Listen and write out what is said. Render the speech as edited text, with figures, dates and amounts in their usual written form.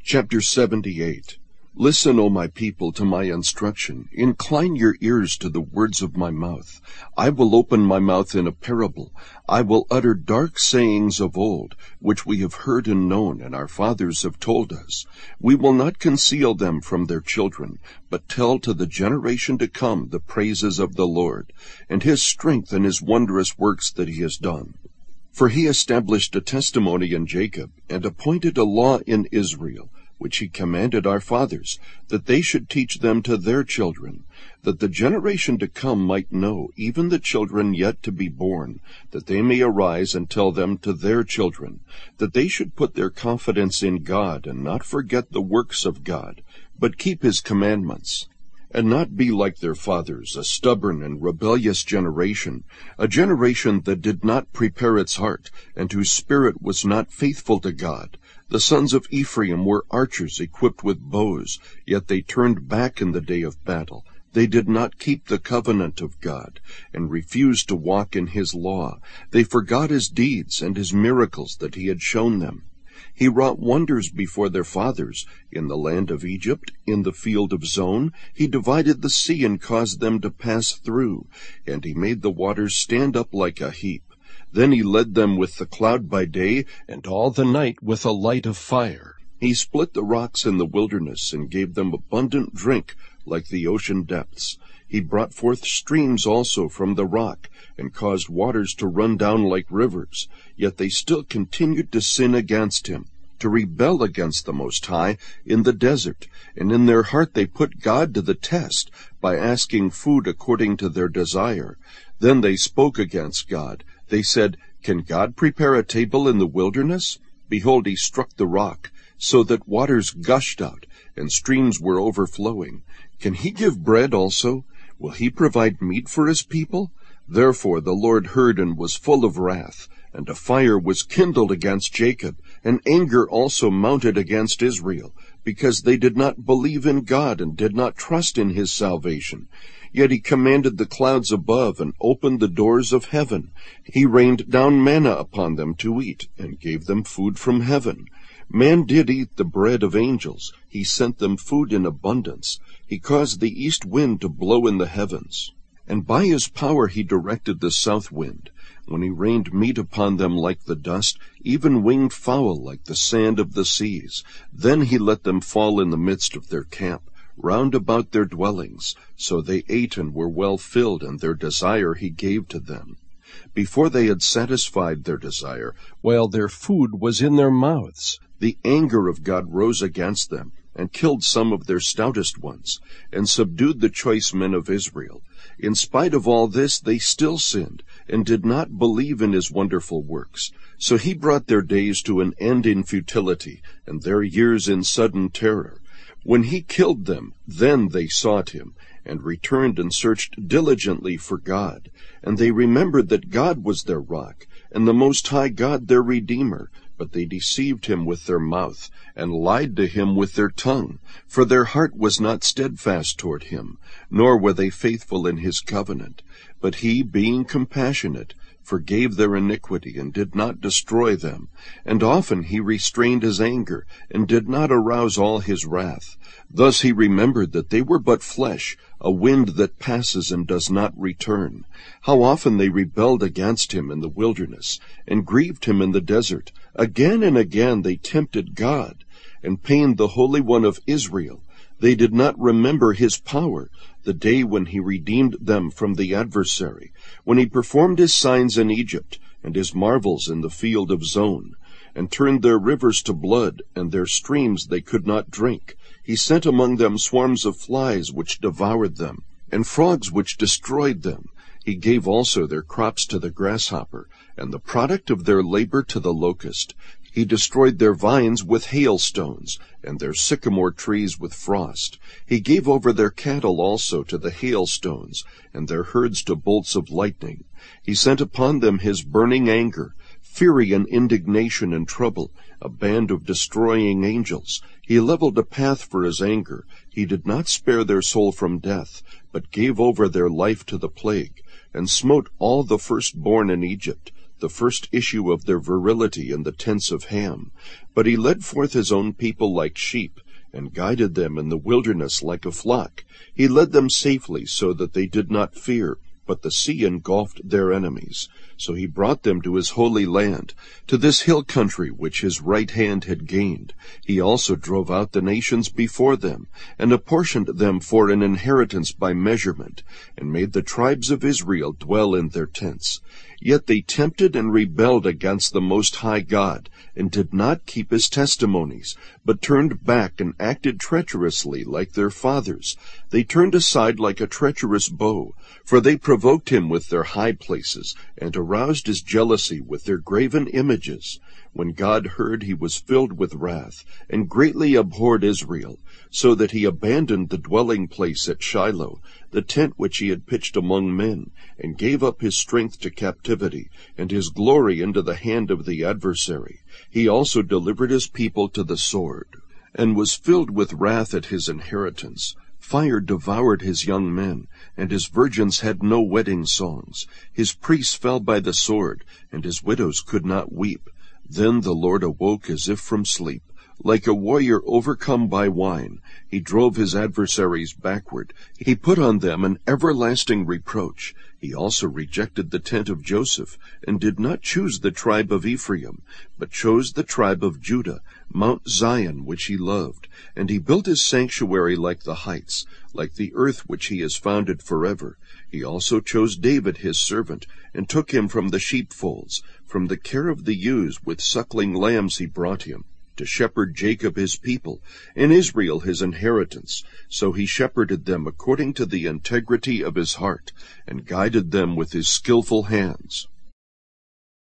Chapter 78. Listen, O my people, to my instruction. Incline your ears to the words of my mouth. I will open my mouth in a parable. I will utter dark sayings of old, which we have heard and known, and our fathers have told us. We will not conceal them from their children, but tell to the generation to come the praises of the Lord, and his strength and his wondrous works that he has done. For he established a testimony in Jacob, and appointed a law in Israel, which he commanded our fathers, that they should teach them to their children, that the generation to come might know, even the children yet to be born, that they may arise and tell them to their children, that they should put their confidence in God, and not forget the works of God, but keep his commandments, and not be like their fathers, a stubborn and rebellious generation, a generation that did not prepare its heart, and whose spirit was not faithful to God. The sons of Ephraim were archers equipped with bows, yet they turned back in the day of battle. They did not keep the covenant of God, and refused to walk in his law. They forgot his deeds and his miracles that he had shown them. He wrought wonders before their fathers, in the land of Egypt, in the field of Zon. He divided the sea and caused them to pass through, and he made the waters stand up like a heap. Then he led them with the cloud by day, and all the night with a light of fire. He split the rocks in the wilderness, and gave them abundant drink, like the ocean depths. He brought forth streams also from the rock, and caused waters to run down like rivers. Yet they still continued to sin against him, to rebel against the Most High in the desert. And in their heart they put God to the test, by asking food according to their desire. Then they spoke against God. They said, "Can God prepare a table in the wilderness? Behold, he struck the rock, so that waters gushed out, and streams were overflowing. Can he give bread also? Will he provide meat for his people?" Therefore the Lord heard and was full of wrath, and a fire was kindled against Jacob, and anger also mounted against Israel, because they did not believe in God and did not trust in his salvation. Yet he commanded the clouds above and opened the doors of heaven. He rained down manna upon them to eat, and gave them food from heaven. Man did eat the bread of angels. He sent them food in abundance. He caused the east wind to blow in the heavens. And by his power he directed the south wind, when he rained meat upon them like the dust, even winged fowl like the sand of the seas. Then he let them fall in the midst of their camp, round about their dwellings. So they ate and were well filled, and their desire he gave to them. Before they had satisfied their desire, while their food was in their mouths, the anger of God rose against them, and killed some of their stoutest ones, and subdued the choice men of Israel. In spite of all this, they still sinned, and did not believe in his wonderful works. So he brought their days to an end in futility, and their years in sudden terror. When he killed them, then they sought him, and returned and searched diligently for God. And they remembered that God was their rock, and the Most High God their Redeemer. But they deceived him with their mouth, and lied to him with their tongue. For their heart was not steadfast toward him, nor were they faithful in his covenant. But he, being compassionate, forgave their iniquity, and did not destroy them. And often he restrained his anger, and did not arouse all his wrath. Thus he remembered that they were but flesh, a wind that passes and does not return. How often they rebelled against him in the wilderness, and grieved him in the desert. Again and again they tempted God, and pained the Holy One of Israel. They did not remember his power, the day when he redeemed them from the adversary, when he performed his signs in Egypt, and his marvels in the field of Zon, and turned their rivers to blood, and their streams they could not drink. He sent among them swarms of flies which devoured them, and frogs which destroyed them. He gave also their crops to the grasshopper, and the product of their labor to the locust. He destroyed their vines with hailstones, and their sycamore trees with frost. He gave over their cattle also to the hailstones, and their herds to bolts of lightning. He sent upon them his burning anger, fury and indignation and trouble, a band of destroying angels. He leveled a path for his anger. He did not spare their soul from death, but gave over their life to the plague, and smote all the firstborn in Egypt, the first issue of their virility in the tents of Ham. But he led forth his own people like sheep, and guided them in the wilderness like a flock. He led them safely, so that they did not fear, but the sea engulfed their enemies. So he brought them to his holy land, to this hill country which his right hand had gained. He also drove out the nations before them, and apportioned them for an inheritance by measurement, and made the tribes of Israel dwell in their tents. Yet they tempted and rebelled against the Most High God, and did not keep his testimonies, but turned back and acted treacherously like their fathers. They turned aside like a treacherous bow, for they provoked him with their high places, and aroused his jealousy with their graven images. When God heard, he was filled with wrath, and greatly abhorred Israel, so that he abandoned the dwelling place at Shiloh, the tent which he had pitched among men, and gave up his strength to captivity, and his glory into the hand of the adversary. He also delivered his people to the sword, and was filled with wrath at his inheritance. Fire devoured his young men, and his virgins had no wedding songs. His priests fell by the sword, and his widows could not weep. Then the Lord awoke as if from sleep. Like a warrior overcome by wine, he drove his adversaries backward. He put on them an everlasting reproach. He also rejected the tent of Joseph, and did not choose the tribe of Ephraim, but chose the tribe of Judah, Mount Zion, which he loved. And he built his sanctuary like the heights, like the earth which he has founded forever. He also chose David his servant, and took him from the sheepfolds. From the care of the ewes with suckling lambs he brought him, to shepherd Jacob his people, and Israel his inheritance. So he shepherded them according to the integrity of his heart, and guided them with his skillful hands.